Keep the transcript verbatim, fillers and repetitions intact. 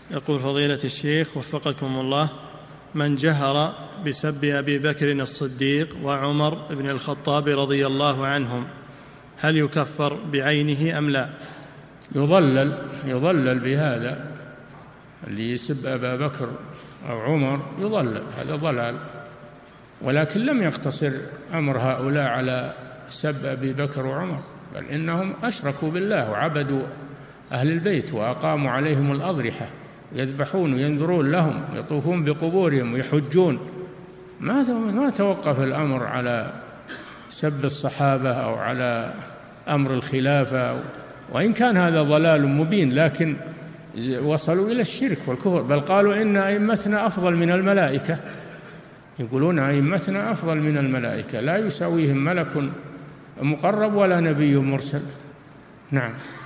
يقول فضيلة الشيخ وفقكم الله: من جهر بسب أبي بكر الصديق وعمر بن الخطاب رضي الله عنهم هل يكفر بعينه أم لا؟ يضلل يضلل بهذا، اللي يسب أبا بكر أو عمر يضلل، هذا ضلال. ولكن لم يقتصر أمر هؤلاء على سب أبي بكر وعمر، بل إنهم أشركوا بالله وعبدوا أهل البيت وأقاموا عليهم الأضرحة، يذبحون وينذرون لهم، يطوفون بقبورهم ويحجون. ما ما توقف الأمر على سب الصحابة أو على أمر الخلافة، وإن كان هذا ضلال مبين، لكن وصلوا إلى الشرك والكفر. بل قالوا إن أئمتنا أفضل من الملائكة، يقولون أئمتنا أفضل من الملائكة، لا يساويهم ملك مقرب ولا نبي مرسل. نعم.